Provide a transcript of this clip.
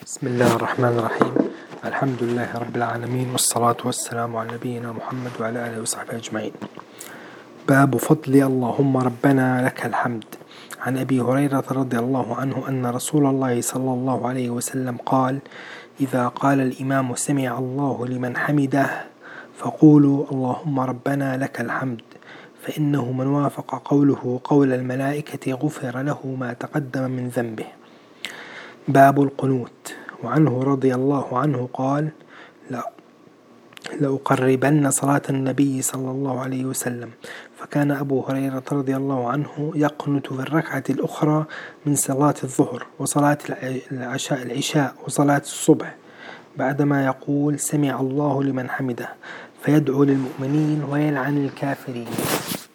بسم الله الرحمن الرحيم. الحمد لله رب العالمين، والصلاة والسلام على نبينا محمد وعلى آله وصحبه أجمعين. باب فضل اللهم ربنا لك الحمد. عن أبي هريرة رضي الله عنه أن رسول الله صلى الله عليه وسلم قال: إذا قال الإمام سمع الله لمن حمده فقولوا اللهم ربنا لك الحمد، فإنه من وافق قوله قول الملائكة غفر له ما تقدم من ذنبه. باب القنوت. وعنه رضي الله عنه قال: لأقربن صلاة النبي صلى الله عليه وسلم. فكان أبو هريرة رضي الله عنه يقنت في الركعة الأخرى من صلاة الظهر وصلاة العشاء وصلاة الصبح بعدما يقول سمع الله لمن حمده، فيدعو للمؤمنين ويلعن الكافرين.